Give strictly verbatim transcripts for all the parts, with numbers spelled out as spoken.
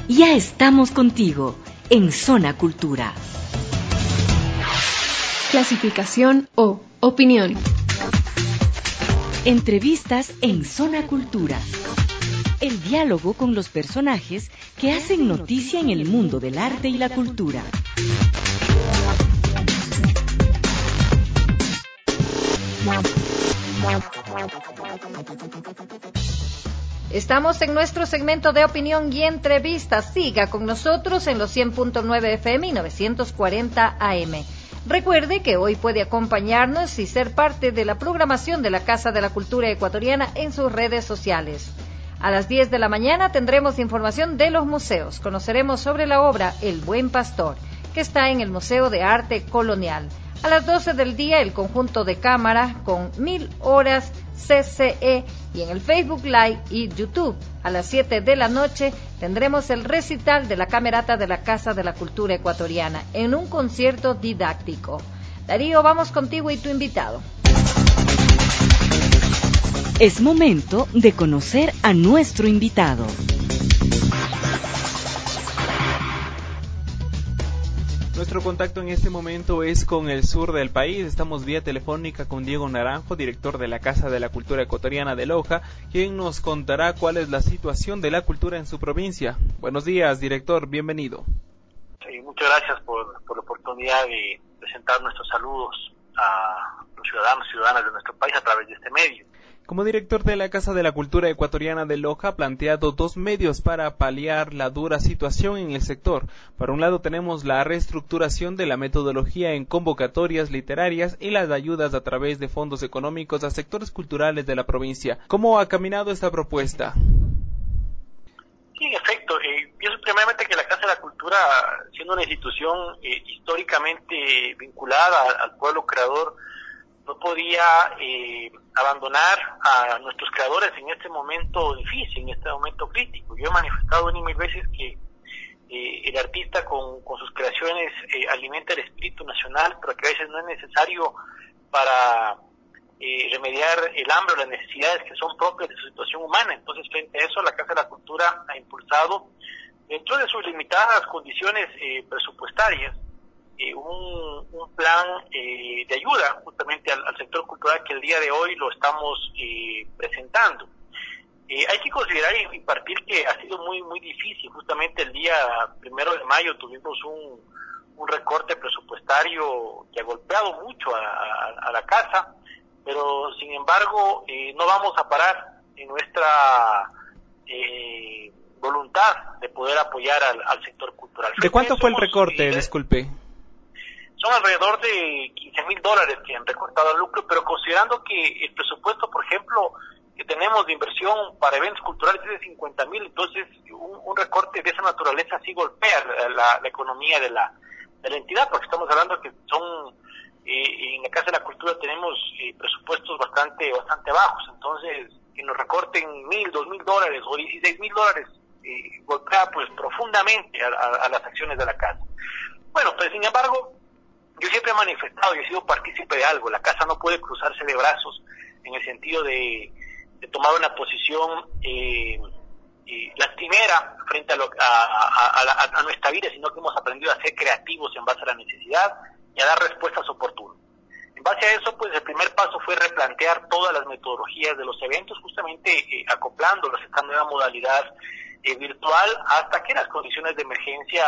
Ya estamos contigo en Zona Cultura. Clasificación O, opinión. Entrevistas en Zona Cultura. El diálogo con los personajes que hacen noticia en el mundo del arte y la cultura. Estamos en nuestro segmento de opinión y entrevistas. Siga con nosotros en los cien punto nueve F M y novecientos cuarenta A M. Recuerde que hoy puede acompañarnos y ser parte de la programación de la Casa de la Cultura Ecuatoriana en sus redes sociales. A las diez de la mañana tendremos información de los museos. Conoceremos sobre la obra El Buen Pastor, que está en el Museo de Arte Colonial. A las doce del día, el conjunto de cámara con Mil Horas C C E y en el Facebook Live y YouTube. A las siete de la noche tendremos el recital de la Camerata de la Casa de la Cultura Ecuatoriana en un concierto didáctico. Darío, vamos contigo y tu invitado. Es momento de conocer a nuestro invitado. Nuestro contacto en este momento es con el sur del país. Estamos vía telefónica con Diego Naranjo, director de la Casa de la Cultura Ecuatoriana de Loja, quien nos contará cuál es la situación de la cultura en su provincia. Buenos días, director, bienvenido. Sí, muchas gracias por, por la oportunidad de presentar nuestros saludos a los ciudadanos y ciudadanas de nuestro país a través de este medio. Como director de la Casa de la Cultura Ecuatoriana de Loja, ha planteado dos medios para paliar la dura situación en el sector. Por un lado tenemos la reestructuración de la metodología en convocatorias literarias y las ayudas a través de fondos económicos a sectores culturales de la provincia. ¿Cómo ha caminado esta propuesta? Sí, en efecto. Eh, pienso primeramente que la Casa de la Cultura, siendo una institución eh, históricamente vinculada al, al pueblo creador, no podía eh, abandonar a nuestros creadores en este momento difícil, en este momento crítico. Yo he manifestado una y mil veces que eh, el artista con, con sus creaciones eh, alimenta el espíritu nacional, pero que a veces no es necesario para eh, remediar el hambre o las necesidades que son propias de su situación humana. Entonces, frente a eso, la Casa de la Cultura ha impulsado, dentro de sus limitadas condiciones eh, presupuestarias, Eh, un, un plan eh, de ayuda justamente al, al sector cultural que el día de hoy lo estamos eh, presentando. Eh, hay que considerar y, y partir que ha sido muy muy difícil. Justamente el día primero de mayo tuvimos un, un recorte presupuestario que ha golpeado mucho a, a, a la casa, pero sin embargo eh, no vamos a parar en nuestra eh, voluntad de poder apoyar al, al sector cultural. ¿De cuánto fue el recorte? Eh, Disculpe. Son alrededor de quince mil dólares que han recortado el lucro, pero considerando que el presupuesto, por ejemplo, que tenemos de inversión para eventos culturales es de cincuenta mil, entonces un, un recorte de esa naturaleza sí golpea la, la economía de la, de la entidad, porque estamos hablando que son, eh, en la Casa de la Cultura tenemos eh, presupuestos bastante bastante bajos, entonces que nos recorten mil, dos mil dólares o dieciséis mil dólares eh, golpea pues profundamente a, a, a las acciones de la Casa. Bueno, pues sin embargo, yo siempre he manifestado y he sido partícipe de algo. La Casa no puede cruzarse de brazos en el sentido de, de tomar una posición eh, eh, lastimera frente a, lo, a, a, a, a nuestra vida, sino que hemos aprendido a ser creativos en base a la necesidad y a dar respuestas oportunas. En base a eso, pues el primer paso fue replantear todas las metodologías de los eventos, justamente eh, acoplándolos a esta nueva modalidad eh, virtual, hasta que las condiciones de emergencia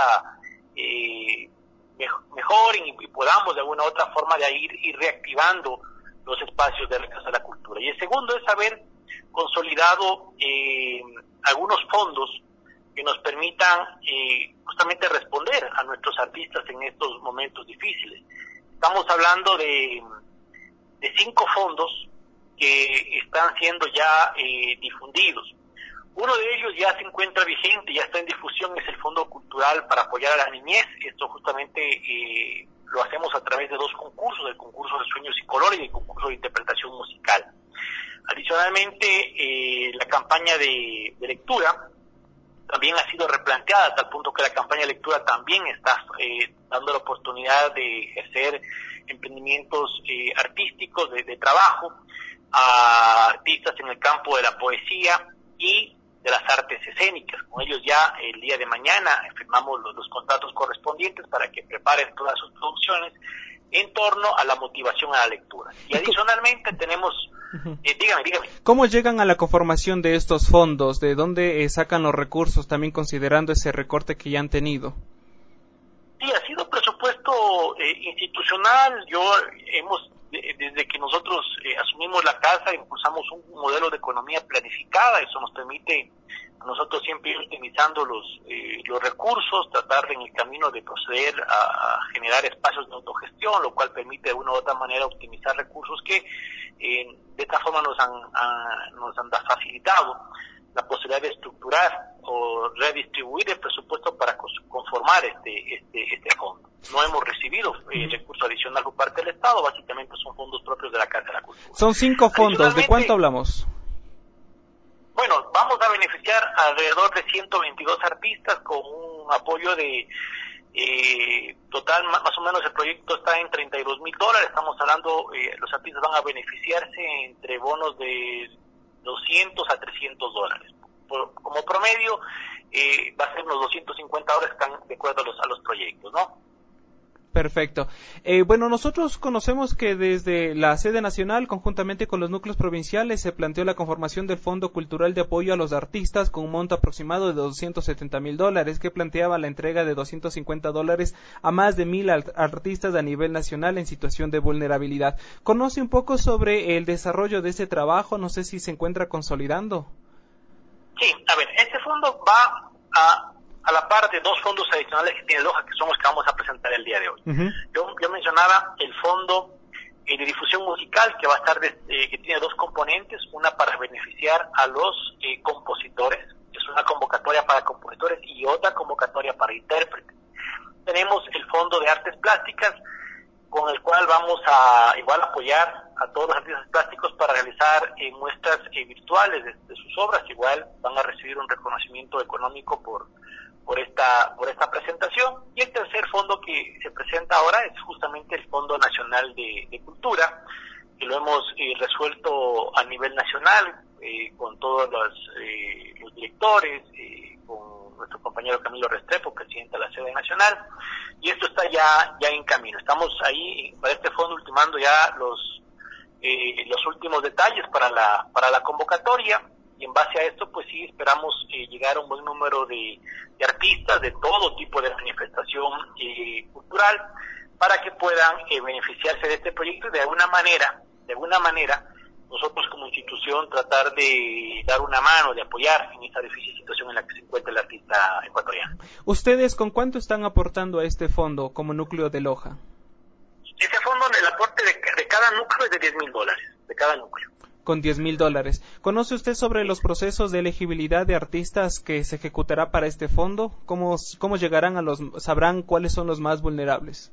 eh, mejoren y podamos de alguna u otra forma de ir, ir reactivando los espacios de la Casa de la Cultura. Y el segundo es haber consolidado eh, algunos fondos que nos permitan eh, justamente responder a nuestros artistas en estos momentos difíciles. Estamos hablando de, de cinco fondos que están siendo ya eh, difundidos. Uno de ellos ya se encuentra vigente, ya está en difusión, es el Fondo Cultural para apoyar a la niñez. Esto justamente eh, lo hacemos a través de dos concursos, el concurso de Sueños y Colores y el concurso de Interpretación Musical. Adicionalmente, eh, la campaña de, de lectura también ha sido replanteada, a tal punto que la campaña de lectura también está eh, dando la oportunidad de ejercer emprendimientos eh, artísticos, de, de trabajo, a artistas en el campo de la poesía y de las artes escénicas. Con ellos ya el día de mañana firmamos los, los contratos correspondientes para que preparen todas sus producciones en torno a la motivación a la lectura. Y adicionalmente tenemos, eh, dígame, dígame. ¿Cómo llegan a la conformación de estos fondos? ¿De dónde eh, sacan los recursos, también considerando ese recorte que ya han tenido? Sí, ha sido presupuesto eh, institucional. Yo hemos, de, desde que nosotros eh, asumimos la casa, impulsamos un modelo de economía planificada. Eso nos permite a nosotros siempre ir optimizando los eh, los recursos, tratar de, en el camino de proceder a, a generar espacios de autogestión, lo cual permite de una u otra manera optimizar recursos que eh, de esta forma nos han, a, nos han facilitado la posibilidad de estructurar o redistribuir el presupuesto para conformar este este este fondo. No hemos recibido eh, recurso adicional por parte del Estado, básicamente son fondos propios de la Casa de la Cultura. Son cinco fondos, ¿de cuánto hablamos? Bueno, vamos a beneficiar alrededor de ciento veintidós artistas con un apoyo de eh, total, más, más o menos el proyecto está en treinta y dos mil dólares, estamos hablando, eh, los artistas van a beneficiarse entre bonos de doscientos a trescientos dólares. Por, como promedio, eh, va a ser unos doscientos cincuenta dólares, están de acuerdo a los, a los proyectos, ¿no? Perfecto. Eh, bueno, nosotros conocemos que desde la sede nacional, conjuntamente con los núcleos provinciales, se planteó la conformación del Fondo Cultural de Apoyo a los Artistas con un monto aproximado de doscientos setenta mil dólares, que planteaba la entrega de doscientos cincuenta dólares a más de mil artistas a nivel nacional en situación de vulnerabilidad. ¿Conoce un poco sobre el desarrollo de ese trabajo? No sé si se encuentra consolidando. Sí, a ver, este fondo va a... a la par de dos fondos adicionales que tiene Loja, que son los que vamos a presentar el día de hoy. Uh-huh. Yo, yo mencionaba el fondo eh, de difusión musical, que va a estar, de, eh, que tiene dos componentes, una para beneficiar a los eh, compositores, es una convocatoria para compositores, y otra convocatoria para intérpretes. Tenemos el fondo de artes plásticas, con el cual vamos a igual apoyar a todos los artistas plásticos para realizar eh, muestras eh, virtuales de, de sus obras, igual van a recibir un reconocimiento económico por por esta por esta presentación. Y el tercer fondo que se presenta ahora es justamente el Fondo Nacional de, de Cultura, que lo hemos eh, resuelto a nivel nacional eh, con todos los, eh, los directores, eh, con nuestro compañero Camilo Restrepo, presidente de la sede nacional, y esto está ya ya en camino. Estamos ahí para este fondo ultimando ya los eh, los últimos detalles para la para la convocatoria. Y en base a esto, pues sí, esperamos eh, llegar a un buen número de, de artistas de todo tipo de manifestación eh, cultural para que puedan eh, beneficiarse de este proyecto y de alguna manera, de alguna manera, nosotros como institución tratar de dar una mano, de apoyar en esta difícil situación en la que se encuentra el artista ecuatoriano. ¿Ustedes con cuánto están aportando a este fondo como núcleo de Loja? Este fondo, el aporte de, de cada núcleo es de diez mil dólares, de cada núcleo. Con diez mil dólares. ¿Conoce usted sobre los procesos de elegibilidad de artistas que se ejecutará para este fondo? ¿Cómo, cómo llegarán a los, sabrán cuáles son los más vulnerables?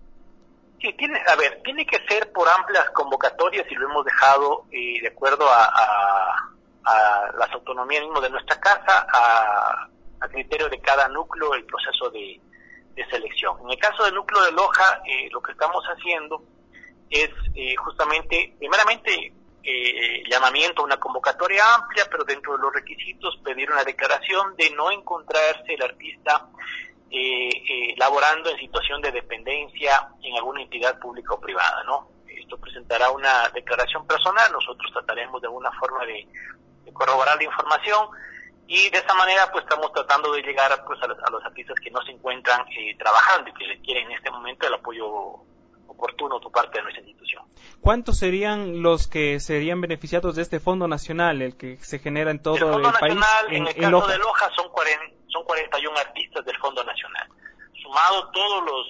Sí, tiene, a ver, tiene que ser por amplias convocatorias y lo hemos dejado eh, de acuerdo a, a, a las autonomías mismo de nuestra casa, a, a criterio de cada núcleo el proceso de, de selección. En el caso del núcleo de Loja, eh, lo que estamos haciendo es eh, justamente, primeramente, Eh, llamamiento a una convocatoria amplia, pero dentro de los requisitos pedir una declaración de no encontrarse el artista eh, eh, laborando en situación de dependencia en alguna entidad pública o privada, ¿no? Esto presentará una declaración personal, nosotros trataremos de alguna forma de, de corroborar la información y de esa manera pues estamos tratando de llegar pues a los, a los artistas que no se encuentran eh, trabajando y que requieren en este momento el apoyo oportuno por parte de nuestra institución. ¿Cuántos serían los que serían beneficiados de este fondo nacional, el que se genera en todo el, fondo el país? Nacional, en, en el en caso Loja. de Loja son, cuarenta, son cuarenta y uno artistas del Fondo Nacional. Sumado todos los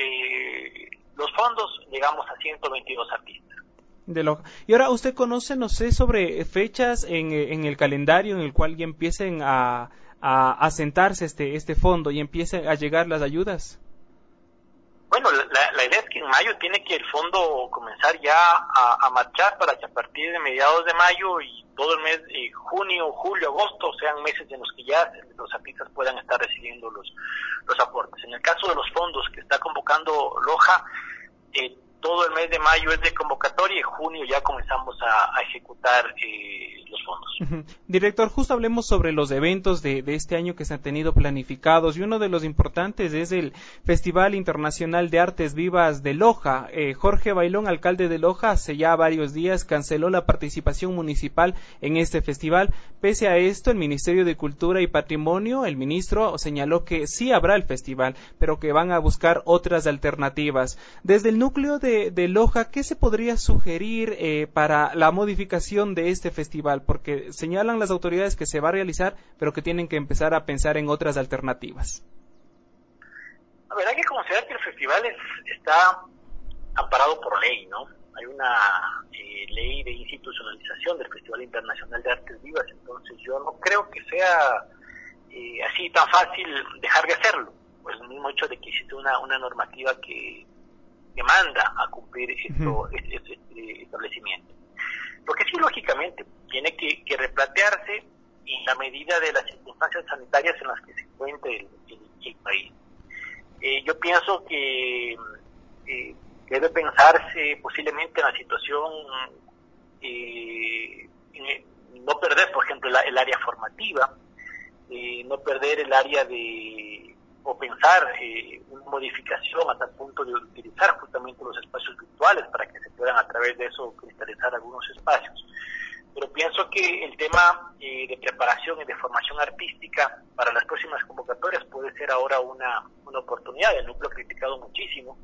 eh, los fondos, llegamos a ciento veintidós artistas. De Loja. Y ahora, ¿usted conoce, no sé, sobre fechas en, en el calendario en el cual ya empiecen a, a, a sentarse este, este fondo y empiecen a llegar las ayudas? Bueno, la, la idea es que en mayo tiene que el fondo comenzar ya a, a marchar para que a partir de mediados de mayo y todo el mes de junio, julio, agosto sean meses en los que ya los artistas puedan estar recibiendo los, los aportes. En el caso de los fondos que está convocando Loja, eh, todo el mes de mayo es de convocatoria y en junio ya comenzamos a, a ejecutar eh, los fondos. Uh-huh. Director, justo hablemos sobre los eventos de, de este año que se han tenido planificados, y uno de los importantes es el Festival Internacional de Artes Vivas de Loja. Eh, Jorge Bailón, alcalde de Loja, hace ya varios días canceló la participación municipal en este festival. Pese a esto, el Ministerio de Cultura y Patrimonio, el ministro, señaló que sí habrá el festival, pero que van a buscar otras alternativas. Desde el núcleo de, de Loja, ¿qué se podría sugerir eh, para la modificación de este festival? Porque señalan las autoridades que se va a realizar, pero que tienen que empezar a pensar en otras alternativas. La verdad hay que considerar que el festival es, está amparado por ley, ¿no? Hay una eh, ley de institucionalización del Festival Internacional de Artes Vivas, entonces yo no creo que sea eh, así tan fácil dejar de hacerlo, pues el mismo hecho de que existe una, una normativa que, que manda a cumplir esto, uh-huh. este, este, este establecimiento. Porque sí, lógicamente, tiene que, que replantearse en la medida de las circunstancias sanitarias en las que se encuentra el, el, el país. Eh, yo pienso que eh, debe pensarse posiblemente en la situación, eh, en no perder, por ejemplo, la, el área formativa, eh, no perder el área de, o pensar eh, una modificación hasta el punto de utilizar justamente los espacios virtuales para que se puedan a través de eso cristalizar algunos espacios. Pero pienso que el tema eh, de preparación y de formación artística para las próximas convocatorias puede ser ahora una, una oportunidad. El núcleo ha criticado muchísimo.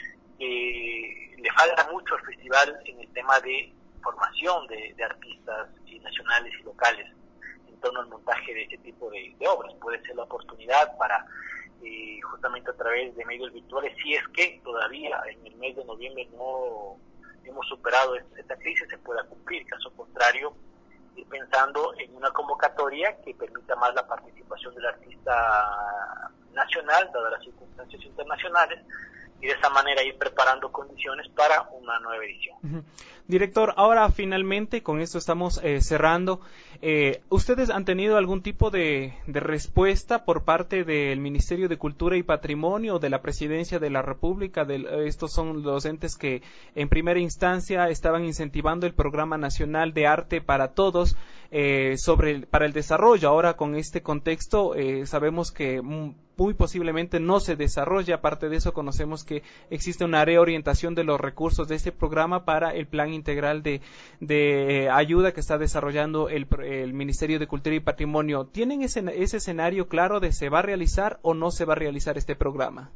Eh, le falta mucho al festival en el tema de formación de, de artistas eh, nacionales y locales en torno al montaje de este tipo de, de obras. Puede ser la oportunidad para, eh, justamente a través de medios virtuales, si es que todavía en el mes de noviembre no hemos superado esta crisis, se pueda cumplir. Caso contrario, ir pensando en una convocatoria que permita más la participación del artista nacional, dadas las circunstancias internacionales, y de esa manera ir preparando condiciones para una nueva edición. Uh-huh. Director, ahora finalmente, con esto estamos eh, cerrando, eh, ¿ustedes han tenido algún tipo de, de respuesta por parte del Ministerio de Cultura y Patrimonio, de la Presidencia de la República? De, estos son los entes que en primera instancia estaban incentivando el Programa Nacional de Arte para Todos, eh, sobre el, para el desarrollo. Ahora, con este contexto, eh, sabemos que muy posiblemente no se desarrolla. Aparte de eso, conocemos que existe una reorientación de los recursos de este programa para el plan integral de, de ayuda que está desarrollando el, el Ministerio de Cultura y Patrimonio. ¿Tienen ese, ese escenario claro de se va a realizar o no se va a realizar este programa?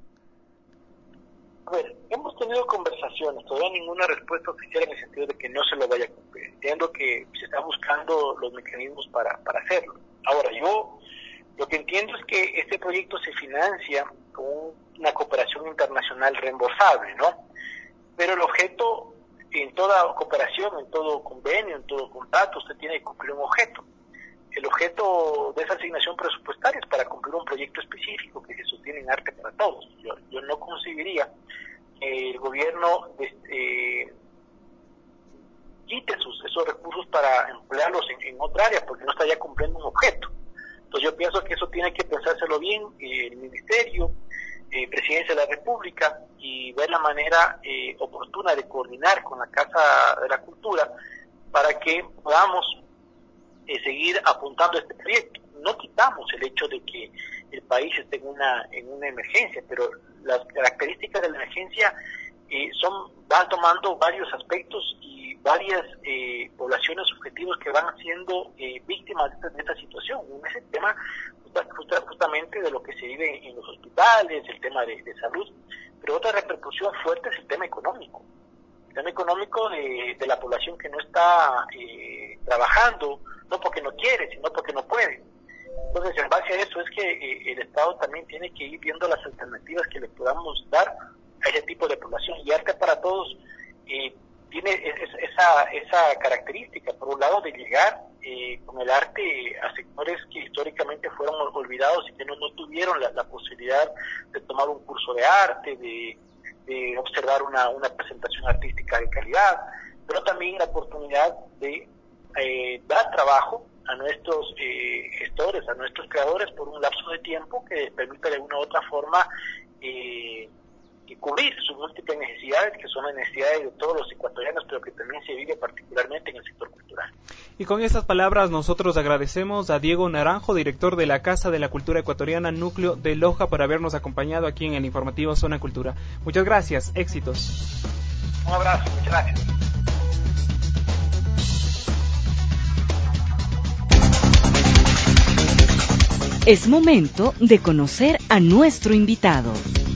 A ver, hemos tenido conversaciones, todavía ninguna respuesta oficial en el sentido de que no se lo vaya a cumplir. Entiendo que se está buscando los mecanismos para, para hacerlo. Ahora, yo lo que entiendo es que este proyecto se financia con una cooperación internacional reembolsable, ¿no? Pero el objeto, en toda cooperación, en todo convenio, en todo contrato, usted tiene que cumplir un objeto. El objeto de esa asignación presupuestaria es para cumplir un proyecto específico que se sostiene en Arte para Todos. Yo, yo no concebiría que el gobierno eh, quite sus, esos recursos para emplearlos en, en otra área, porque no está ya cumpliendo un objeto. Entonces yo pienso que eso tiene que pensárselo bien eh, el Ministerio, eh, Presidencia de la República, y ver la manera eh, oportuna de coordinar con la Casa de la Cultura para que podamos eh, seguir apuntando a este proyecto. No quitamos el hecho de que el país esté en una en una emergencia, pero las características de la emergencia eh, son van tomando varios aspectos y varias eh, poblaciones objetivos que van siendo eh, víctimas de esta, de esta situación. Uno es el tema justa, justamente de lo que se vive en los hospitales, el tema de, de salud, pero otra repercusión fuerte es el tema económico. El tema económico de, de la población que no está eh, trabajando, no porque no quiere, sino porque no puede. Entonces, en base a eso es que eh, el Estado también tiene que ir viendo las alternativas que le podamos dar a ese tipo de población. Y Arte para Todos eh, tiene es, esa esa característica, por un lado, de llegar eh, con el arte a sectores que históricamente fueron olvidados y que no, no tuvieron la, la posibilidad de tomar un curso de arte, de, de observar una, una presentación artística de calidad, pero también la oportunidad de eh, dar trabajo a nuestros eh, gestores, a nuestros creadores por un lapso de tiempo que les permita de una u otra forma eh, que cubrir sus múltiples necesidades, que son las necesidades de todos los ecuatorianos, pero que también se vive particularmente en el sector cultural. Y con estas palabras nosotros agradecemos a Diego Naranjo, director de la Casa de la Cultura Ecuatoriana Núcleo de Loja, por habernos acompañado aquí en el informativo Zona Cultura. Muchas gracias, éxitos. Un abrazo, muchas gracias. Es momento de conocer a nuestro invitado.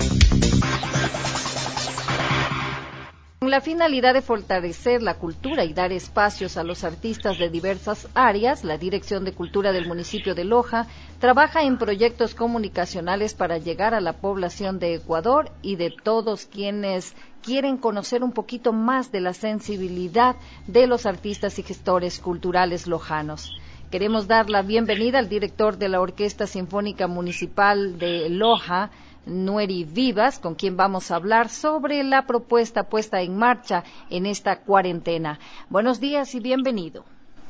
Con la finalidad de fortalecer la cultura y dar espacios a los artistas de diversas áreas, la Dirección de Cultura del municipio de Loja trabaja en proyectos comunicacionales para llegar a la población de Ecuador y de todos quienes quieren conocer un poquito más de la sensibilidad de los artistas y gestores culturales lojanos. Queremos dar la bienvenida al director de la Orquesta Sinfónica Municipal de Loja, Nueri Vivas, con quien vamos a hablar sobre la propuesta puesta en marcha en esta cuarentena. Buenos días y bienvenido.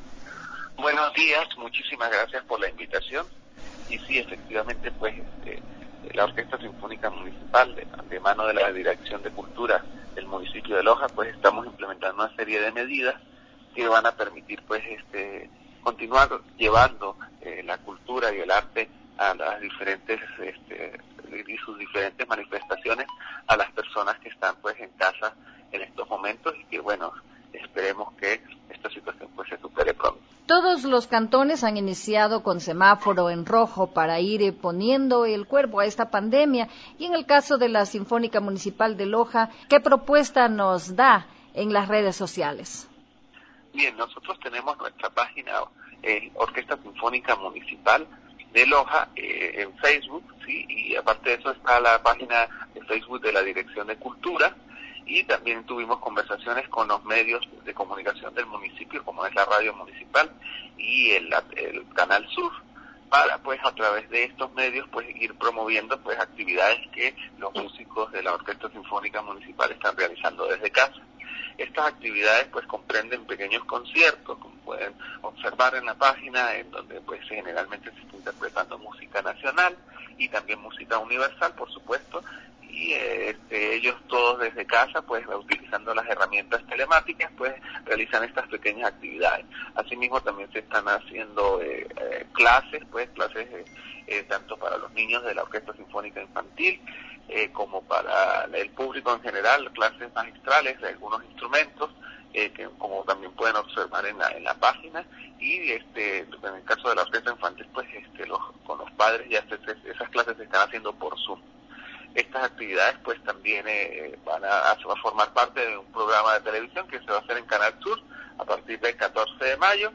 Buenos días, muchísimas gracias por la invitación. Y sí, efectivamente, pues este, la Orquesta Sinfónica Municipal, de, de mano de la Dirección de Cultura del municipio de Loja, pues estamos implementando una serie de medidas que van a permitir, pues, este continuar llevando eh, la cultura y el arte a las diferentes este, y sus diferentes manifestaciones a las personas que están pues en casa en estos momentos y que bueno, esperemos que esta situación pues se supere pronto. Todos los cantones han iniciado con semáforo en rojo para ir poniendo el cuerpo a esta pandemia y en el caso de la Sinfónica Municipal de Loja, ¿qué propuesta nos da en las redes sociales? Bien, nosotros tenemos nuestra página eh, Orquesta Sinfónica Municipal de Loja eh, en Facebook, sí, y aparte de eso está la página de Facebook de la Dirección de Cultura y también tuvimos conversaciones con los medios de comunicación del municipio, como es la radio municipal y el, el Canal Sur, para pues a través de estos medios pues ir promoviendo pues actividades que los músicos de la Orquesta Sinfónica Municipal están realizando desde casa. Estas actividades pues comprenden pequeños conciertos, como pueden observar en la página, en donde pues generalmente se está interpretando música nacional y también música universal, por supuesto, y eh, este, ellos todos desde casa, pues utilizando las herramientas telemáticas, pues realizan estas pequeñas actividades. Asimismo también se están haciendo eh, eh, clases, pues clases eh, eh, tanto para los niños de la Orquesta Sinfónica Infantil, Eh, como para el público en general, clases magistrales de algunos instrumentos, eh, que como también pueden observar en la, en la página, y este en el caso de la orquesta infantil, pues este los, con los padres ya se, se, esas clases se están haciendo por Zoom. Estas actividades pues también eh, van a, a formar parte de un programa de televisión que se va a hacer en Canal Sur a partir del catorce de mayo,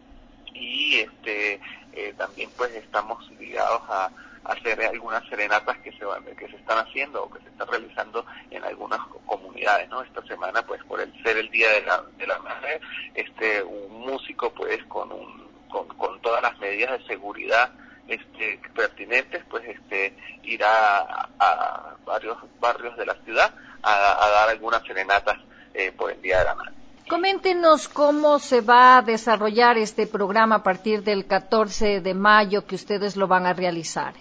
y este eh, también pues estamos ligados a hacer algunas serenatas que se van, que se están haciendo o que se están realizando en algunas comunidades, ¿no? Esta semana, pues por el ser el día de la de la madre, este un músico pues con un con, con todas las medidas de seguridad este pertinentes, pues este irá a, a varios barrios de la ciudad a, a dar algunas serenatas eh, por el día de la madre. Coméntenos cómo se va a desarrollar este programa a partir del catorce de mayo que ustedes lo van a realizar.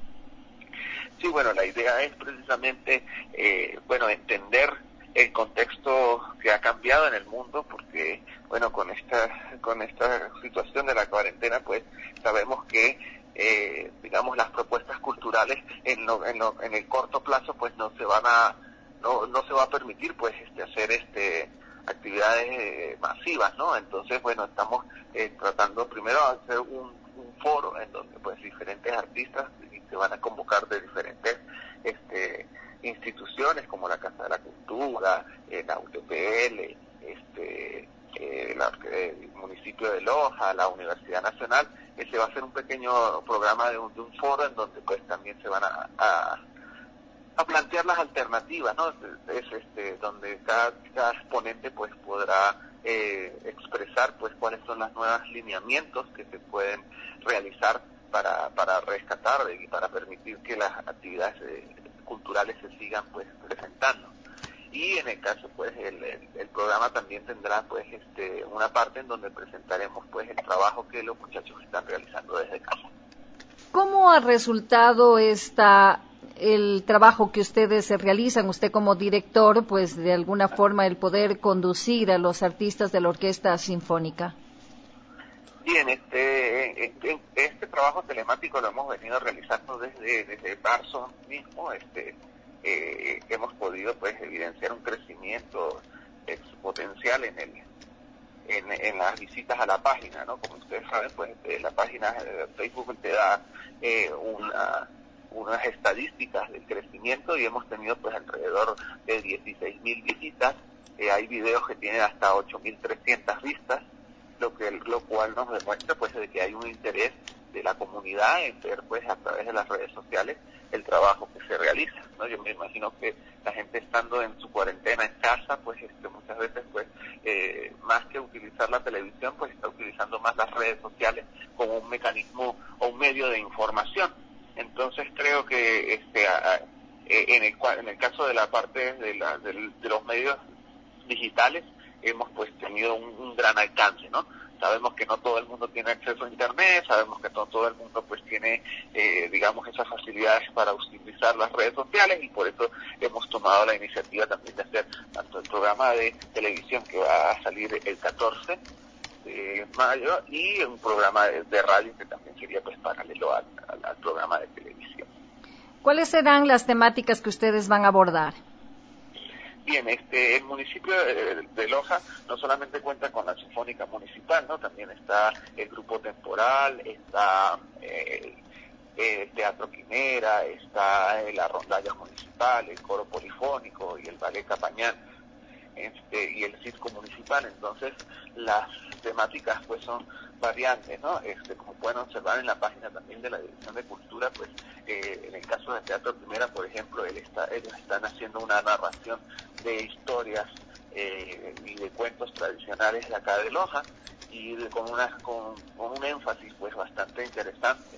Sí, bueno, la idea es precisamente, eh, bueno, entender el contexto que ha cambiado en el mundo, porque, bueno, con esta con esta situación de la cuarentena, pues, sabemos que, eh, digamos, las propuestas culturales en, lo, en, lo, en el corto plazo, pues, no se van a, no, no se va a permitir, pues, este, hacer, este, actividades eh, masivas, ¿no? Entonces, bueno, estamos eh, tratando primero de hacer un, un foro en donde, pues, diferentes artistas se van a convocar de diferentes este, instituciones como la Casa de la Cultura, eh, la U T P L, este, eh, la, el municipio de Loja, la Universidad Nacional. Ese va a ser un pequeño programa de un, de un foro en donde pues también se van a, a, a plantear las alternativas, ¿no? Es este donde cada, cada exponente pues podrá eh, expresar pues cuáles son los nuevos lineamientos que se pueden realizar para para rescatar y para permitir que las actividades eh, culturales se sigan pues presentando. Y en el caso pues el, el, el programa también tendrá pues este una parte en donde presentaremos pues el trabajo que los muchachos están realizando desde casa. ¿Cómo ha resultado esta el trabajo que ustedes realizan, usted como director, pues de alguna forma el poder conducir a los artistas de la Orquesta Sinfónica? Bien, este, este, este trabajo telemático lo hemos venido realizando desde, desde marzo mismo. Este, eh, hemos podido pues evidenciar un crecimiento exponencial en el en, en las visitas a la página, ¿no? Como ustedes saben, pues eh, la página de Facebook te da eh, una, unas estadísticas del crecimiento y hemos tenido pues alrededor de dieciséis mil visitas. Eh, hay videos que tienen hasta ocho mil trescientas vistas, lo que lo cual nos demuestra pues de que hay un interés de la comunidad en ver pues a través de las redes sociales el trabajo que se realiza, ¿no? Yo me imagino que la gente estando en su cuarentena en casa, pues este, muchas veces pues eh, más que utilizar la televisión, pues está utilizando más las redes sociales como un mecanismo o un medio de información. Entonces creo que este a, a, en el en el caso de la parte de, la, de, de los medios digitales hemos pues tenido un, un gran alcance, ¿no? Sabemos que no todo el mundo tiene acceso a internet, sabemos que no todo el mundo pues tiene, eh, digamos, esas facilidades para utilizar las redes sociales y por eso hemos tomado la iniciativa también de hacer tanto el programa de televisión que va a salir el catorce de mayo y un programa de, de radio que también sería pues paralelo al, al, al programa de televisión. ¿Cuáles serán las temáticas que ustedes van a abordar? Bien, este, el municipio de, de Loja no solamente cuenta con la Sinfónica Municipal, ¿no? También está el Grupo Temporal, está eh, el Teatro Quimera, está la Rondalla Municipal, el Coro Polifónico y el Ballet Capañán, este, y el Circo Municipal. Entonces, las temáticas pues son variantes, ¿no? Este, como pueden observar en la página también de la Dirección de Cultura, pues eh, en el caso del Teatro Quimera, por ejemplo, él está, ellos están haciendo una narración de historias eh, y de cuentos tradicionales de acá de Loja y de, con una con, con un énfasis pues bastante interesante.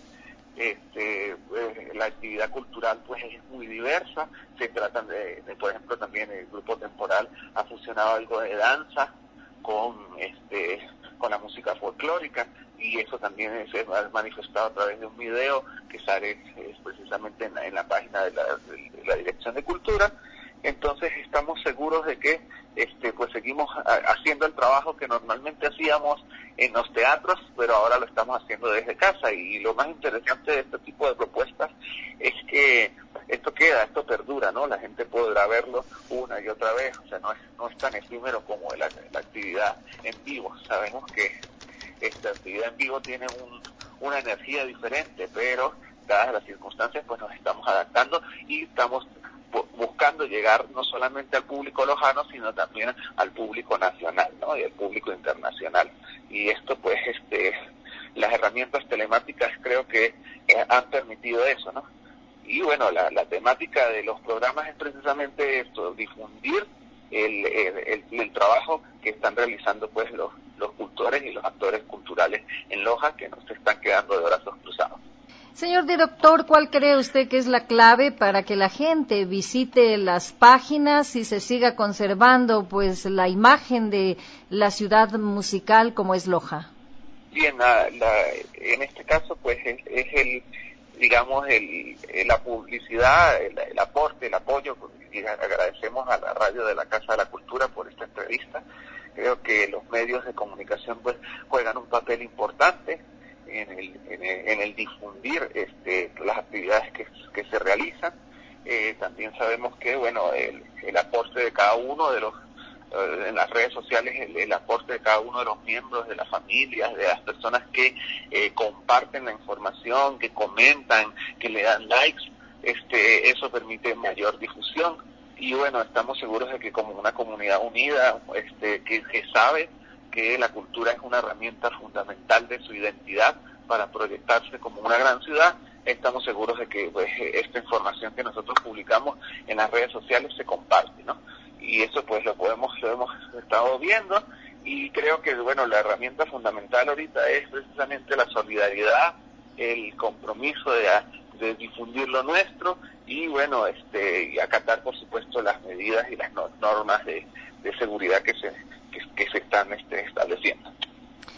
Este, eh, la actividad cultural pues es muy diversa, se tratan de, de, por ejemplo, también el Grupo Temporal ha fusionado algo de danza con este con la música folclórica y eso también se ha manifestado a través de un video que sale eh, precisamente en la, en la página de la, de la Dirección de Cultura. Entonces estamos seguros de que este pues seguimos a, haciendo el trabajo que normalmente hacíamos en los teatros, pero ahora lo estamos haciendo desde casa y, y lo más interesante de este tipo de propuestas es que esto queda, esto perdura, ¿no? La gente podrá verlo una y otra vez, o sea, no es, no es tan efímero como la, la actividad en vivo. Sabemos que esta actividad en vivo tiene un, una energía diferente, pero dadas las circunstancias pues nos estamos adaptando y estamos buscando llegar no solamente al público lojano, sino también al público nacional, ¿no? Y al público internacional. Y esto pues este las herramientas telemáticas creo que eh, han permitido eso, ¿no? Y bueno, la, la temática de los programas es precisamente esto, difundir el, el, el, el trabajo que están realizando pues los, los cultores y los actores culturales en Loja, que no se están quedando de brazos cruzados. Señor director, ¿cuál cree usted que es la clave para que la gente visite las páginas y se siga conservando pues la imagen de la ciudad musical como es Loja? Bien, la, la, en este caso pues es, es el digamos el, la publicidad, el, el aporte, el apoyo, y agradecemos a la radio de la Casa de la Cultura por esta entrevista. Creo que los medios de comunicación pues juegan un papel importante en el, en el, en el difundir este, las actividades que, que se realizan. Eh, también sabemos que bueno el, el aporte de cada uno de los eh, en las redes sociales el, el aporte de cada uno de los miembros de las familias, de las personas que eh, comparten la información, que comentan, que le dan likes, este eso permite mayor difusión y bueno, estamos seguros de que como una comunidad unida este que, que sabe que la cultura es una herramienta fundamental de su identidad para proyectarse como una gran ciudad, estamos seguros de que pues, esta información que nosotros publicamos en las redes sociales se comparte, ¿no? Y eso pues lo podemos, lo hemos estado viendo y creo que bueno, la herramienta fundamental ahorita es precisamente la solidaridad, el compromiso de, de difundir lo nuestro y bueno, este y acatar por supuesto las medidas y las normas de, de seguridad que se que, que se están este, estableciendo.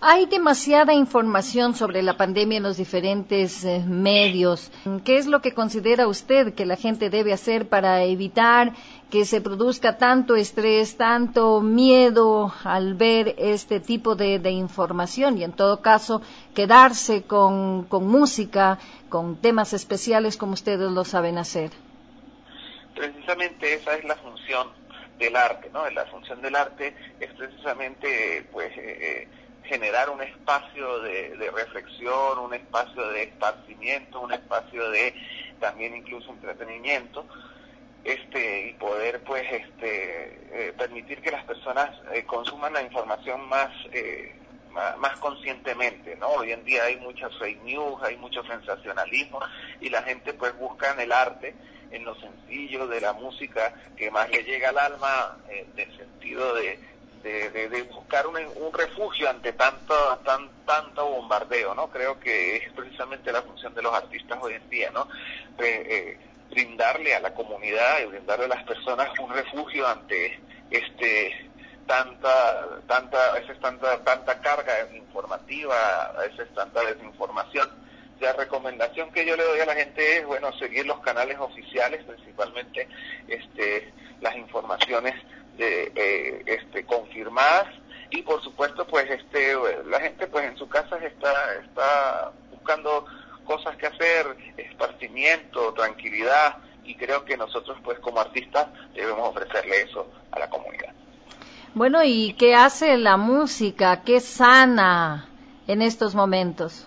Hay demasiada información sobre la pandemia en los diferentes eh, medios. ¿Qué es lo que considera usted que la gente debe hacer para evitar que se produzca tanto estrés, tanto miedo al ver este tipo de, de información? Y en todo caso, quedarse con, con música, con temas especiales como ustedes lo saben hacer. Precisamente esa es la función del arte, ¿no? La función del arte es precisamente, pues, eh, generar un espacio de, de reflexión, un espacio de esparcimiento, un espacio de también incluso entretenimiento, este y poder, pues, este eh, permitir que las personas eh, consuman la información más, eh, más más conscientemente, ¿no? Hoy en día hay muchas fake news, hay mucho sensacionalismo y la gente, pues, busca en el arte, en lo sencillo de la música que más le llega al alma, eh, en el sentido de, de, de, de buscar un, un refugio ante tanto, tan, tanto bombardeo, ¿no? Creo que es precisamente la función de los artistas hoy en día, ¿no? Eh, eh, brindarle a la comunidad y brindarle a las personas un refugio ante este tanta, tanta, a veces tanta, tanta carga informativa, a veces tanta desinformación. La recomendación que yo le doy a la gente es, bueno, seguir los canales oficiales, principalmente este, las informaciones de, eh, este, confirmadas, y por supuesto, pues, este, la gente, pues, en su casa está, está buscando cosas que hacer, esparcimiento, tranquilidad, y creo que nosotros, pues, como artistas, debemos ofrecerle eso a la comunidad. Bueno, ¿y qué hace la música? ¿Qué sana en estos momentos?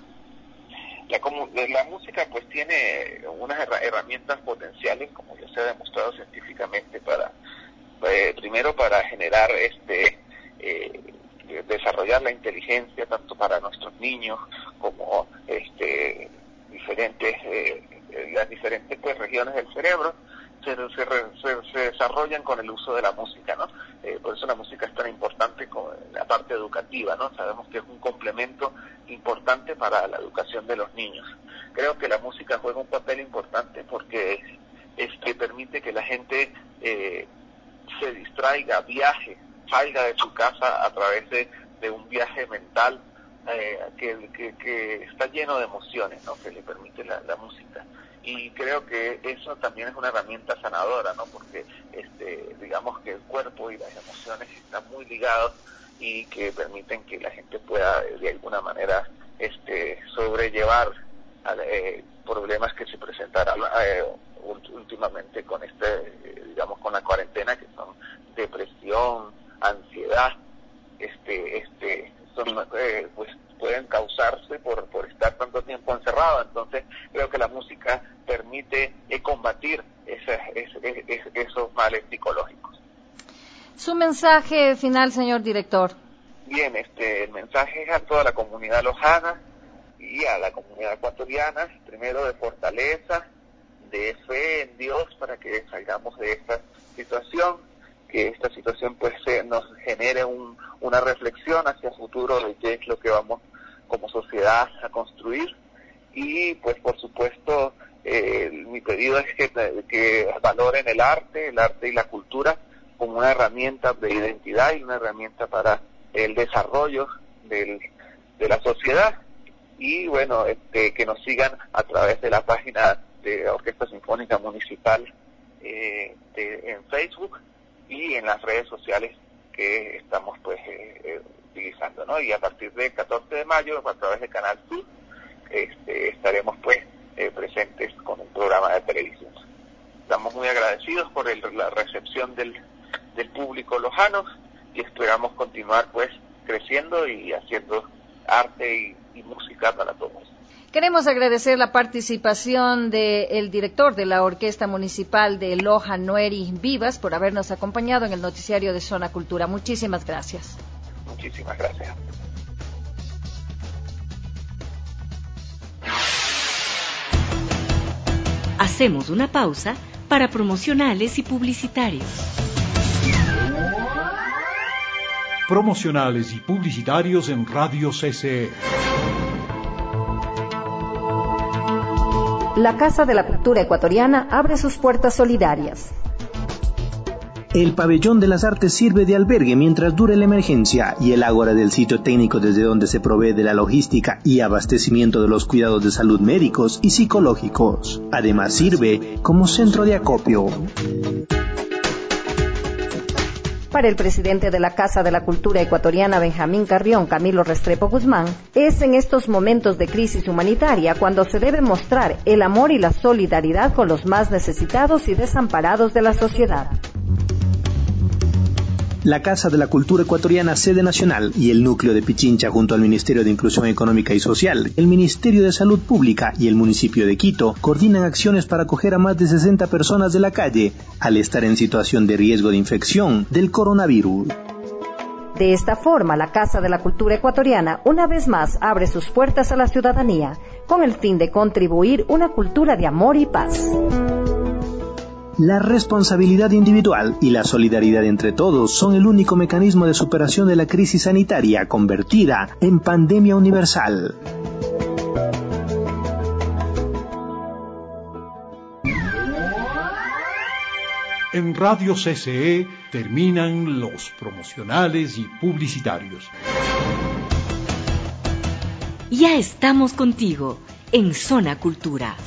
La, la música, pues, tiene unas herramientas potenciales, como ya se ha demostrado científicamente, para eh, primero para generar este eh, desarrollar la inteligencia tanto para nuestros niños como este diferentes eh, las diferentes, pues, regiones del cerebro se, se, se, se desarrollan con el uso de la música, ¿no? Eh, por eso la música es tan importante con la parte educativa, ¿no? Sabemos que es un complemento importante para la educación de los niños. Creo que la música juega un papel importante porque este permite que la gente eh, se distraiga, viaje, salga de su casa a través de, de un viaje mental eh, que, que, que está lleno de emociones, ¿no? Que le permite la, la música. Y creo que eso también es una herramienta sanadora, ¿no? Porque este, digamos que el cuerpo y las emociones están muy ligados y que permiten que la gente pueda de alguna manera este, sobrellevar eh, problemas que se presentarán eh, últimamente con este, eh, digamos, con la cuarentena, que son depresión, ansiedad, este, este, son, eh, pues pueden causarse por, por estar tanto tiempo encerrado. Entonces creo que la música permite eh, combatir ese, ese, ese, esos males psicológicos. Su mensaje final, señor director. Bien, este, el mensaje es a toda la comunidad lojana y a la comunidad ecuatoriana, primero de fortaleza, de fe en Dios para que salgamos de esta situación, que esta situación, pues, eh, nos genere un, una reflexión hacia el futuro de qué es lo que vamos como sociedad a construir, y pues por supuesto eh, mi pedido es que, que valoren el arte, el arte y la cultura como una herramienta de identidad y una herramienta para el desarrollo del, de la sociedad, y bueno, este, que nos sigan a través de la página de la Orquesta Sinfónica Municipal eh, de, en Facebook y en las redes sociales que estamos, pues, eh, eh, utilizando, ¿no? Y a partir del catorce de mayo, a través de Canal Sur, este, estaremos, pues, eh, presentes con un programa de televisión. Estamos muy agradecidos por el, la recepción del, del público lojano y esperamos continuar, pues, creciendo y haciendo arte y, y música para todos. Queremos agradecer la participación del director de la Orquesta Municipal de Loja, Noeri Vivas, por habernos acompañado en el noticiario de Zona Cultura. Muchísimas gracias. Muchísimas gracias. Hacemos una pausa para promocionales y publicitarios. Promocionales y publicitarios en Radio C C E. La Casa de la Cultura Ecuatoriana abre sus puertas solidarias. El pabellón de las artes sirve de albergue mientras dure la emergencia y el ágora del sitio técnico desde donde se provee de la logística y abastecimiento de los cuidados de salud médicos y psicológicos. Además sirve como centro de acopio. Para el presidente de la Casa de la Cultura Ecuatoriana, Benjamín Carrión, Camilo Restrepo Guzmán, es en estos momentos de crisis humanitaria cuando se debe mostrar el amor y la solidaridad con los más necesitados y desamparados de la sociedad. La Casa de la Cultura Ecuatoriana, sede nacional, y el núcleo de Pichincha junto al Ministerio de Inclusión Económica y Social, el Ministerio de Salud Pública y el municipio de Quito coordinan acciones para acoger a más de sesenta personas de la calle al estar en situación de riesgo de infección del coronavirus. De esta forma, la Casa de la Cultura Ecuatoriana una vez más abre sus puertas a la ciudadanía con el fin de contribuir una cultura de amor y paz. La responsabilidad individual y la solidaridad entre todos son el único mecanismo de superación de la crisis sanitaria convertida en pandemia universal. En Radio C C E terminan los promocionales y publicitarios. Ya estamos contigo en Zona Cultura.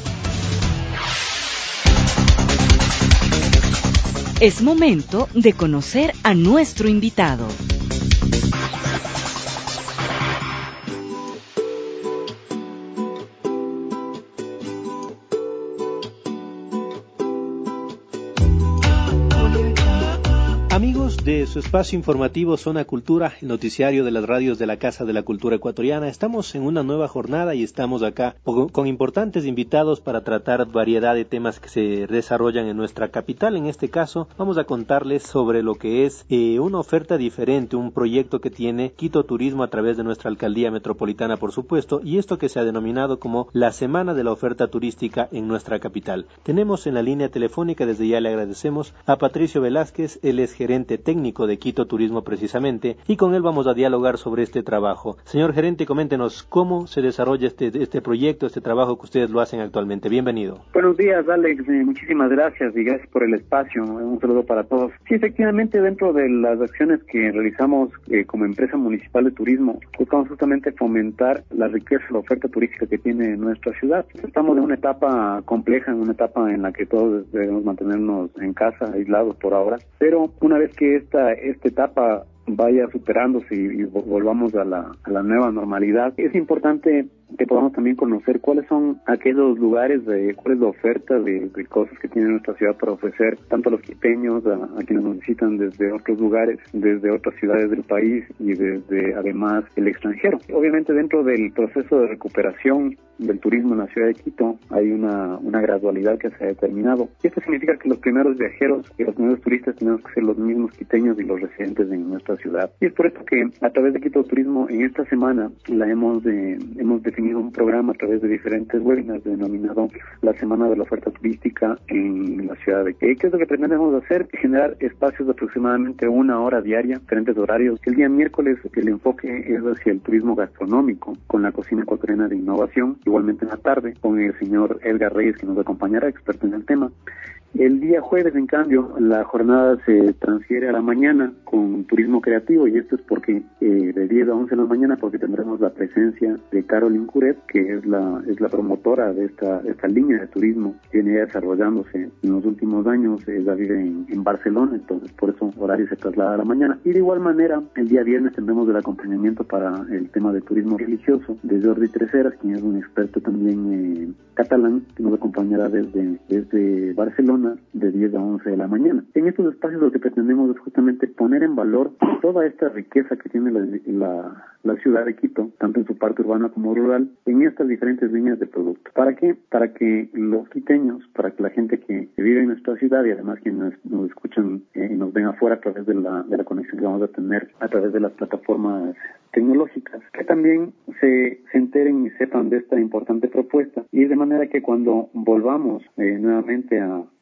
Es momento de conocer a nuestro invitado. Amigos de su espacio informativo Zona Cultura, el noticiario de las radios de la Casa de la Cultura Ecuatoriana, estamos en una nueva jornada y estamos acá con importantes invitados para tratar variedad de temas que se desarrollan en nuestra capital. En este caso, vamos a contarles sobre lo que es eh, una oferta diferente, un proyecto que tiene Quito Turismo a través de nuestra alcaldía metropolitana, por supuesto, y esto que se ha denominado como la Semana de la Oferta Turística en nuestra capital. Tenemos en la línea telefónica, desde ya le agradecemos, a Patricio Velázquez, él es gerente técnico de Quito Turismo precisamente, y con él vamos a dialogar sobre este trabajo. Señor gerente, coméntenos cómo se desarrolla este, este proyecto, este trabajo que ustedes lo hacen actualmente. Bienvenido. Buenos días, Alex, eh, muchísimas gracias y gracias por el espacio. Un saludo para todos. Sí, efectivamente, dentro de las acciones que realizamos eh, como empresa municipal de turismo, buscamos justamente fomentar la riqueza, la oferta turística que tiene nuestra ciudad. Estamos en una etapa compleja, en una etapa en la que todos debemos mantenernos en casa, aislados por ahora, pero una vez que esta esta etapa vaya superándose y, y volvamos a la, a la nueva normalidad, es importante que podamos también conocer cuáles son aquellos lugares, de cuál es la oferta de, de cosas que tiene nuestra ciudad para ofrecer, tanto a los quiteños, a, a quienes nos visitan desde otros lugares, desde otras ciudades del país y desde además el extranjero. Obviamente dentro del proceso de recuperación del turismo en la ciudad de Quito hay una, una gradualidad que se ha determinado. Y esto significa que los primeros viajeros y los primeros turistas tenemos que ser los mismos quiteños y los residentes en nuestra ciudad. Y es por esto que a través de Quito Turismo en esta semana la hemos eh, hemos definido un programa a través de diferentes webinars denominado la Semana de la Oferta Turística en la ciudad de Quito. ¿Qué es lo que pretendemos hacer? Generar espacios de aproximadamente una hora diaria, diferentes horarios. El día miércoles el enfoque es hacia el turismo gastronómico con la cocina ecuatoriana de innovación, igualmente en la tarde con el señor Edgar Reyes, que nos acompañará, experto en el tema. El día jueves, en cambio, la jornada se transfiere a la mañana con turismo creativo, y esto es porque eh, de diez a once de la mañana, porque tendremos la presencia de Caroline Curet, que es la es la promotora de esta esta línea de turismo que viene desarrollándose en los últimos años. Ella vive en, en Barcelona, entonces por eso horario se traslada a la mañana. Y de igual manera, el día viernes tendremos el acompañamiento para el tema de turismo religioso de Jordi Treseras, quien es un experto también eh, catalán, que nos acompañará desde, desde Barcelona de diez a once de la mañana. En estos espacios lo que pretendemos es justamente poner en valor toda esta riqueza que tiene la, la, la ciudad de Quito, tanto en su parte urbana como rural, en estas diferentes líneas de producto. ¿Para qué? Para que los quiteños, para que la gente que, que vive en nuestra ciudad y además quienes nos escuchan eh, y nos ven afuera a través de la, de la conexión que vamos a tener a través de las plataformas tecnológicas, que también se, se enteren y sepan de esta importante propuesta, y de manera que cuando volvamos eh, nuevamente a, a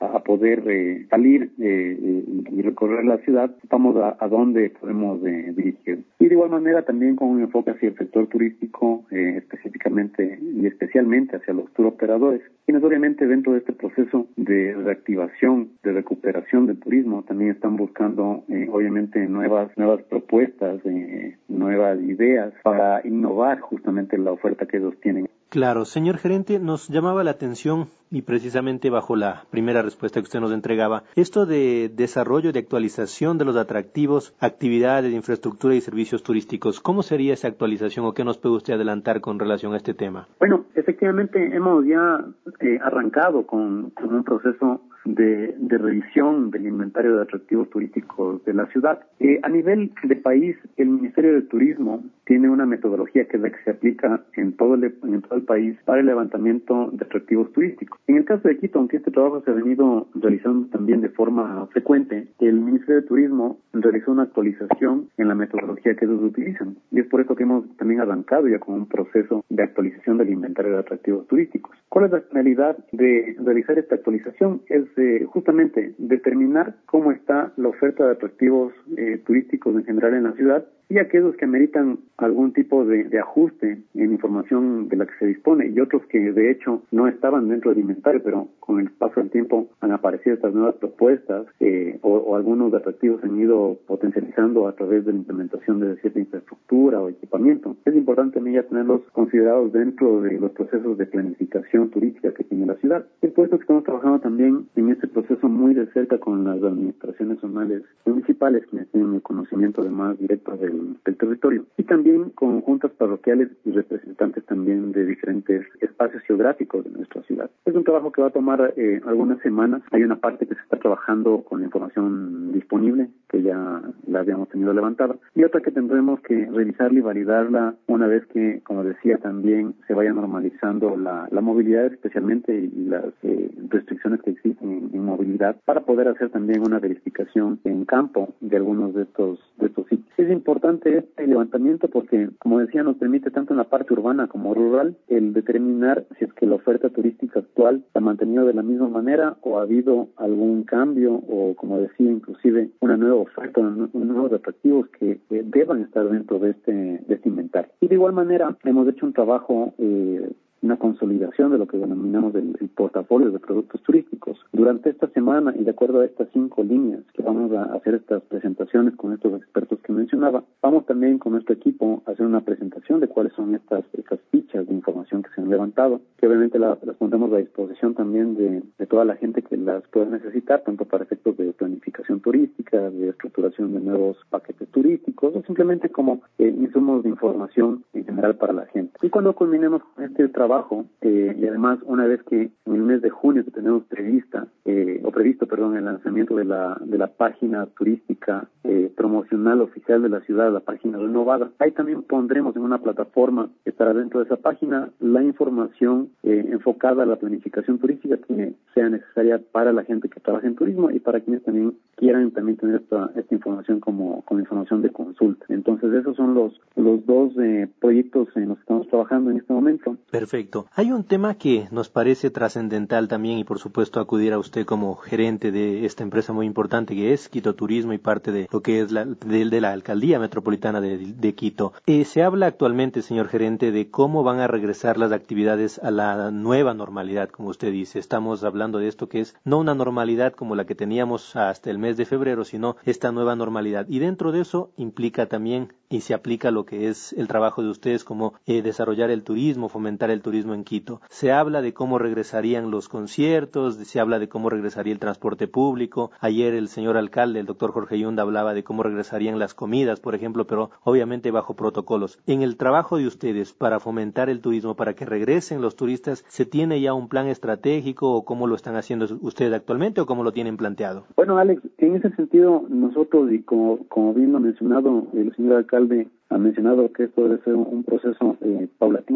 a poder eh, salir eh, y recorrer la ciudad, sepamos a, a dónde podemos eh, dirigir. Y de igual manera también con un enfoque hacia el sector turístico, eh, específicamente y especialmente hacia los tour operadores, quienes obviamente dentro de este proceso de reactivación, de recuperación del turismo, también están buscando eh, obviamente nuevas nuevas propuestas, eh, nuevas ideas para innovar justamente la oferta que ellos tienen. Claro, señor gerente, nos llamaba la atención y precisamente bajo la primera respuesta que usted nos entregaba, esto de desarrollo, de actualización de los atractivos, actividades, infraestructura y servicios turísticos. ¿Cómo sería esa actualización o qué nos puede usted adelantar con relación a este tema? Bueno, efectivamente hemos ya eh, arrancado con, con un proceso de, de revisión del inventario de atractivos turísticos de la ciudad. Eh, a nivel de país, el Ministerio de Turismo tiene una metodología que es la que se aplica en todo el, en todo el país para el levantamiento de atractivos turísticos. En el caso de Quito, aunque este trabajo se ha venido realizando también de forma frecuente, el Ministerio de Turismo realizó una actualización en la metodología que ellos utilizan. Y es por eso que hemos también arrancado ya con un proceso de actualización del inventario de atractivos turísticos. ¿Cuál es la finalidad de realizar esta actualización? Es eh, justamente determinar cómo está la oferta de atractivos eh, turísticos en general en la ciudad y aquellos que ameritan algún tipo de, de ajuste en información de la que se dispone y otros que de hecho no estaban dentro del inventario, pero con el paso del tiempo han aparecido estas nuevas propuestas eh, o, o algunos atractivos han ido potencializando a través de la implementación de cierta infraestructura o equipamiento. Es importante también ya tenerlos considerados dentro de los procesos de planificación turística que tiene la ciudad. Es por eso que estamos trabajando también en este proceso muy de cerca con las administraciones zonales municipales, que tienen el conocimiento además directo del del territorio, y también con juntas parroquiales y representantes también de diferentes espacios geográficos de nuestra ciudad. Es un trabajo que va a tomar eh, algunas semanas. Hay una parte que se está trabajando con la información disponible, que ya la habíamos tenido levantada, y otra que tendremos que revisarla y validarla una vez que, como decía, también se vaya normalizando la, la movilidad especialmente y las eh, restricciones que existen en, en movilidad, para poder hacer también una verificación en campo de algunos de estos, de estos sitios. Es importante este levantamiento porque, como decía, nos permite tanto en la parte urbana como rural el determinar si es que la oferta turística actual se ha mantenido de la misma manera o ha habido algún cambio o, como decía, inclusive una nueva oferta, unos nuevos atractivos que, que deban estar dentro de este, de este inventario. Y de igual manera hemos hecho un trabajo eh, una consolidación de lo que denominamos el, el portafolio de productos turísticos. Durante esta semana, y de acuerdo a estas cinco líneas que vamos a hacer estas presentaciones con estos expertos que mencionaba, vamos también con nuestro equipo a hacer una presentación de cuáles son estas, estas fichas de información que se han levantado, que obviamente la, las pondremos a disposición también de, de toda la gente que las pueda necesitar, tanto para efectos de planificación turística, de estructuración de nuevos paquetes turísticos, o simplemente como eh, insumos de información en general para la gente. Y cuando culminemos con este trabajo, Eh, y además una vez que en el mes de junio que tenemos prevista eh, o previsto perdón el lanzamiento de la de la página turística eh, promocional oficial de la ciudad, la página renovada, ahí también pondremos en una plataforma que estará dentro de esa página la información eh, enfocada a la planificación turística que sea necesaria para la gente que trabaja en turismo y para quienes también quieran también tener esta, esta información como, como información de consulta. Entonces esos son los los dos eh, proyectos en los que estamos trabajando en este momento. Perfecto. Hay un tema que nos parece trascendental también y por supuesto acudir a usted como gerente de esta empresa muy importante que es Quito Turismo y parte de lo que es la de, de la Alcaldía Metropolitana de, de Quito. Eh, se habla actualmente, señor gerente, de cómo van a regresar las actividades a la nueva normalidad, como usted dice. Estamos hablando de esto que es no una normalidad como la que teníamos hasta el mes de febrero, sino esta nueva normalidad. Y dentro de eso implica también y se aplica lo que es el trabajo de ustedes como eh, desarrollar el turismo, fomentar el turismo en Quito. Se habla de cómo regresarían los conciertos, se habla de cómo regresaría el transporte público. Ayer el señor alcalde, el doctor Jorge Yunda, hablaba de cómo regresarían las comidas, por ejemplo, pero obviamente bajo protocolos. En el trabajo de ustedes para fomentar el turismo, para que regresen los turistas, ¿se tiene ya un plan estratégico o cómo lo están haciendo ustedes actualmente o cómo lo tienen planteado? Bueno, Alex, en ese sentido, nosotros, y como, como bien lo ha mencionado el señor alcalde, ha mencionado que esto debe ser un proceso eh, paulatino.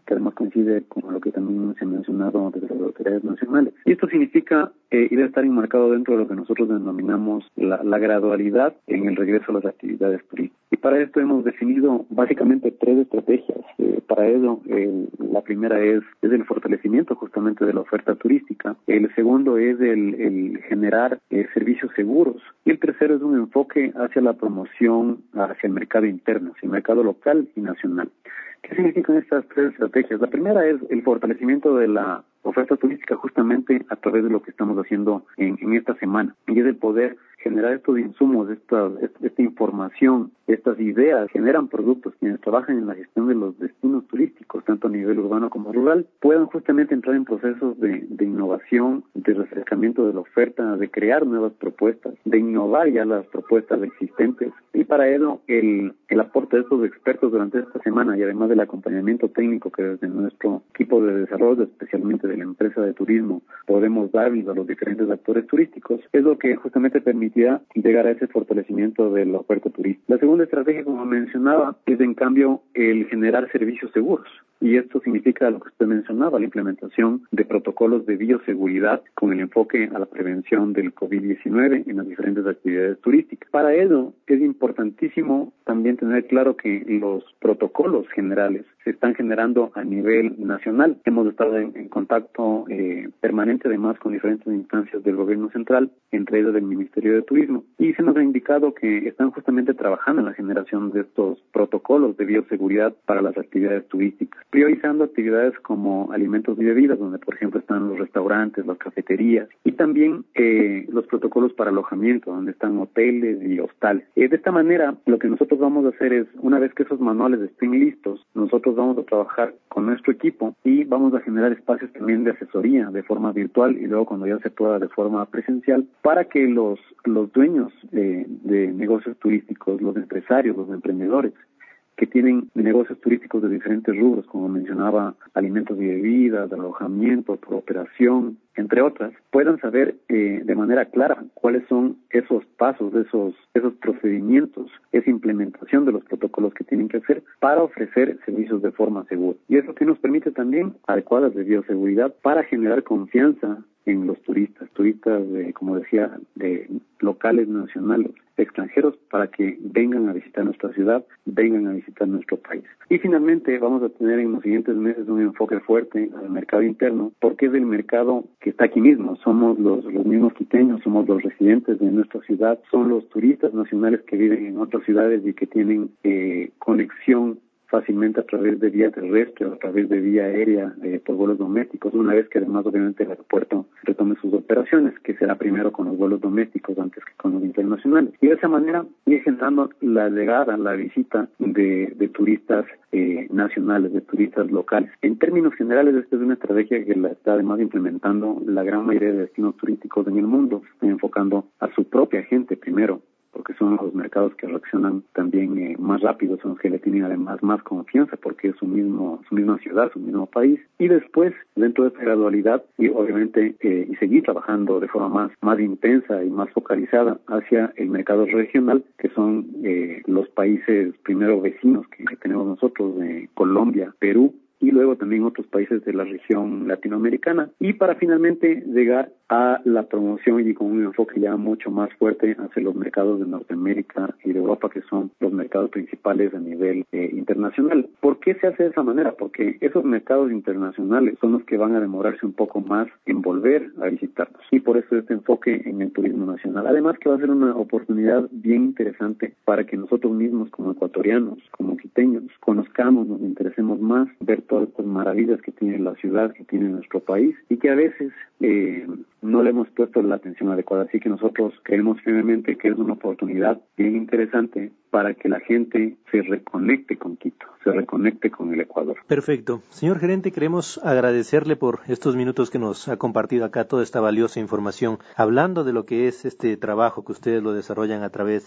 que además coincide con lo que también se ha mencionado desde las autoridades nacionales. Y esto significa eh, ir a estar enmarcado dentro de lo que nosotros denominamos la, la gradualidad en el regreso a las actividades turísticas. Y para esto hemos definido básicamente tres estrategias. Eh, para ello, eh, la primera es, es el fortalecimiento justamente de la oferta turística. El segundo es el, el generar eh, servicios seguros. Y el tercero es un enfoque hacia la promoción, hacia el mercado interno, hacia el mercado local y nacional. ¿Qué significan estas tres estrategias? La primera es el fortalecimiento de la oferta turística justamente a través de lo que estamos haciendo en, en esta semana. Y es el poder generar estos insumos, esta, esta información, estas ideas, generan productos. Quienes trabajan en la gestión de los destinos turísticos, tanto a nivel urbano como rural, puedan justamente entrar en procesos de, de innovación, de refrescamiento de la oferta, de crear nuevas propuestas, de innovar ya las propuestas existentes. Y para ello, el, el aporte de estos expertos durante esta semana y además del acompañamiento técnico que desde nuestro equipo de desarrollo, especialmente de la empresa de turismo, podemos darles a los diferentes actores turísticos, es lo que justamente permite llegar a ese fortalecimiento de la oferta turística. La segunda estrategia, como mencionaba, es en cambio el generar servicios seguros. Y esto significa lo que usted mencionaba, la implementación de protocolos de bioseguridad con el enfoque a la prevención del COVID diecinueve en las diferentes actividades turísticas. Para ello es importantísimo también tener claro que los protocolos generales se están generando a nivel nacional. Hemos estado en, en contacto eh, permanente además con diferentes instancias del gobierno central, entre ellas del Ministerio de Turismo, y se nos ha indicado que están justamente trabajando en la generación de estos protocolos de bioseguridad para las actividades turísticas, priorizando actividades como alimentos y bebidas, donde por ejemplo están los restaurantes, las cafeterías, y también eh, los protocolos para alojamiento, donde están hoteles y hostales. Eh, de esta manera, lo que nosotros vamos a hacer es, una vez que esos manuales estén listos, nosotros vamos a trabajar con nuestro equipo y vamos a generar espacios también de asesoría de forma virtual y luego cuando ya se pueda de forma presencial, para que los, los dueños de, de negocios turísticos, los empresarios, los emprendedores, que tienen negocios turísticos de diferentes rubros, como mencionaba, alimentos y bebidas, alojamiento, por operación, entre otras, puedan saber eh, de manera clara cuáles son esos pasos, esos, esos procedimientos, esa implementación de los protocolos que tienen que hacer para ofrecer servicios de forma segura. Y eso que nos permite también adecuadas de bioseguridad para generar confianza en los turistas, turistas, de, como decía, de locales, nacionales, extranjeros, para que vengan a visitar nuestra ciudad, vengan a visitar nuestro país. Y finalmente vamos a tener en los siguientes meses un enfoque fuerte al mercado interno, porque es el mercado que está aquí mismo. Somos los, los mismos quiteños, somos los residentes de nuestra ciudad, son los turistas nacionales que viven en otras ciudades y que tienen eh, conexión fácilmente a través de vía terrestre o a través de vía aérea eh, por vuelos domésticos, una vez que además obviamente el aeropuerto retome sus operaciones, que será primero con los vuelos domésticos antes que con los internacionales. Y de esa manera ir generando la llegada, la visita de, de turistas eh, nacionales, de turistas locales. En términos generales, esta es una estrategia que la está además implementando la gran mayoría de destinos turísticos en el mundo, están enfocando a su propia gente primero, porque son los mercados que reaccionan también eh, más rápido, son los que le tienen además más confianza, porque es su mismo su misma ciudad, su mismo país, y después, dentro de esta gradualidad, y obviamente, eh, y seguir trabajando de forma más, más intensa y más focalizada hacia el mercado regional, que son eh, los países primero vecinos que, que tenemos nosotros, eh, Colombia, Perú, y luego también otros países de la región latinoamericana, y para finalmente llegar a la promoción y con un enfoque ya mucho más fuerte hacia los mercados de Norteamérica y de Europa, que son los mercados principales a nivel eh, internacional. ¿Por qué se hace de esa manera? Porque esos mercados internacionales son los que van a demorarse un poco más en volver a visitarnos, y por eso este enfoque en el turismo nacional. Además que va a ser una oportunidad bien interesante para que nosotros mismos como ecuatorianos, como quiteños, conozcamos, nos interesemos más, ver todas estas maravillas que tiene la ciudad, que tiene nuestro país, y que a veces eh, no le hemos puesto la atención adecuada. Así que nosotros creemos firmemente que es una oportunidad bien interesante para que la gente se reconecte con Quito, se reconecte con el Ecuador. Perfecto. Señor gerente, queremos agradecerle por estos minutos que nos ha compartido acá toda esta valiosa información, hablando de lo que es este trabajo que ustedes lo desarrollan a través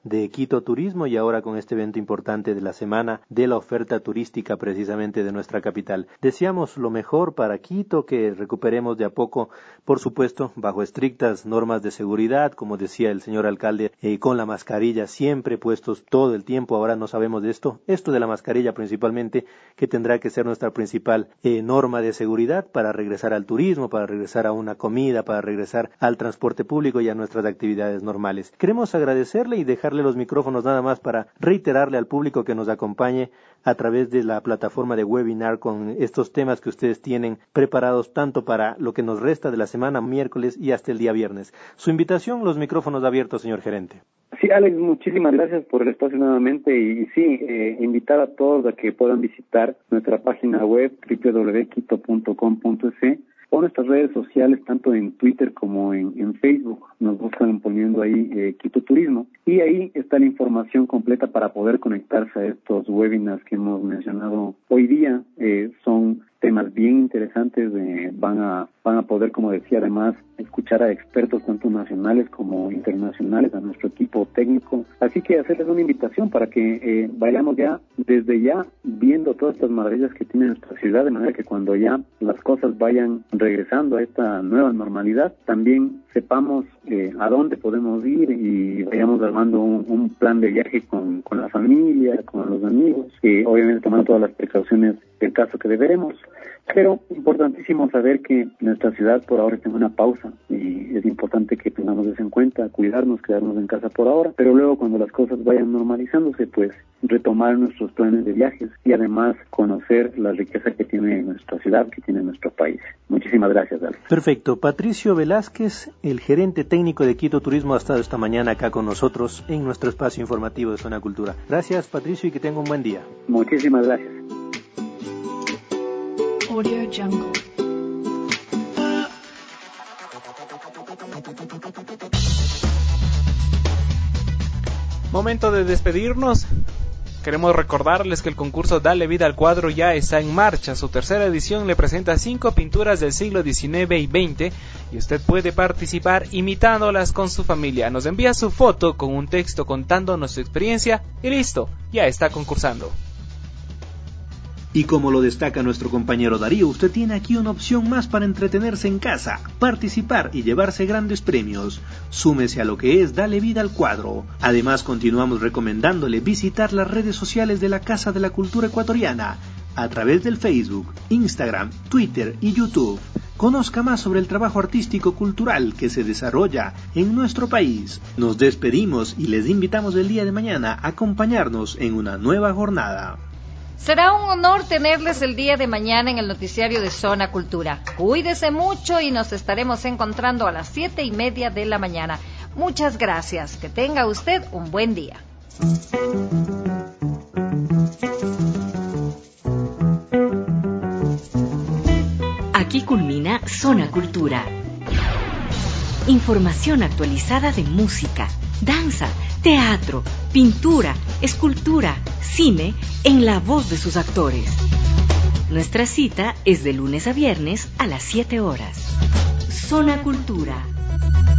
de Quito Turismo y ahora con este evento importante de la semana de la oferta turística precisamente de nuestra capital. Deseamos lo mejor para Quito, que recuperemos de a poco, por supuesto, bajo estrictas normas de seguridad, como decía el señor alcalde, eh, con la mascarilla siempre puestos todo el tiempo. Ahora no sabemos de esto, esto de la mascarilla principalmente, que tendrá que ser nuestra principal eh, norma de seguridad para regresar al turismo, para regresar a una comida, para regresar al transporte público y a nuestras actividades normales. Queremos agradecerle y dejarle los micrófonos nada más para reiterarle al público que nos acompañe a través de la plataforma de webinar con estos temas que ustedes tienen preparados tanto para lo que nos resta de la semana, miércoles y hasta el día viernes. Su invitación, los micrófonos abiertos, señor gerente. Sí, Alex, muchísimas gracias por el espacio nuevamente y sí, eh, invitar a todos a que puedan visitar nuestra página web doble u doble u doble u punto quito punto com punto es o nuestras redes sociales, tanto en Twitter como en, en Facebook. Nos buscan poniendo ahí eh, Quito Turismo y ahí está la información completa para poder conectarse a estos webinars que hemos mencionado hoy día. Eh, son temas bien interesantes, eh, van a van a poder, como decía, además escuchar a expertos tanto nacionales como internacionales, a nuestro equipo técnico. Así que hacerles una invitación para que eh, vayamos ya, desde ya, viendo todas estas maravillas que tiene nuestra ciudad, de manera que cuando ya las cosas vayan regresando a esta nueva normalidad, también sepamos eh, a dónde podemos ir y vayamos armando un, un plan de viaje con, con la familia, con los amigos, y obviamente tomando todas las precauciones del caso que deberemos. Pero importantísimo saber que nuestra ciudad por ahora está en una pausa y es importante que tengamos eso en cuenta, cuidarnos, quedarnos en casa por ahora, pero luego cuando las cosas vayan normalizándose, pues retomar nuestros planes de viajes y además conocer la riqueza que tiene nuestra ciudad, que tiene nuestro país. Muchísimas gracias, Alex. Perfecto. Patricio Velázquez, el gerente técnico de Quito Turismo, ha estado esta mañana acá con nosotros en nuestro espacio informativo de Zona Cultura. Gracias, Patricio, y que tenga un buen día. Muchísimas gracias. Audio Jungle. Momento de despedirnos. Queremos recordarles que el concurso Dale Vida al Cuadro ya está en marcha. Su tercera edición le presenta cinco pinturas del siglo diecinueve y veinte y usted puede participar imitándolas con su familia. Nos envía su foto con un texto contándonos su experiencia y listo, ya está concursando. Y como lo destaca nuestro compañero Darío, usted tiene aquí una opción más para entretenerse en casa, participar y llevarse grandes premios. Súmese a lo que es Dale Vida al Cuadro. Además, continuamos recomendándole visitar las redes sociales de la Casa de la Cultura Ecuatoriana a través del Facebook, Instagram, Twitter y YouTube. Conozca más sobre el trabajo artístico cultural que se desarrolla en nuestro país. Nos despedimos y les invitamos el día de mañana a acompañarnos en una nueva jornada. Será un honor tenerles el día de mañana en el noticiario de Zona Cultura. Cuídese mucho y nos estaremos encontrando a las siete y media de la mañana. Muchas gracias. Que tenga usted un buen día. Aquí culmina Zona Cultura. Información actualizada de música, danza, teatro, pintura, escultura, cine, en la voz de sus actores. Nuestra cita es de lunes a viernes a las siete horas. Zona Cultura.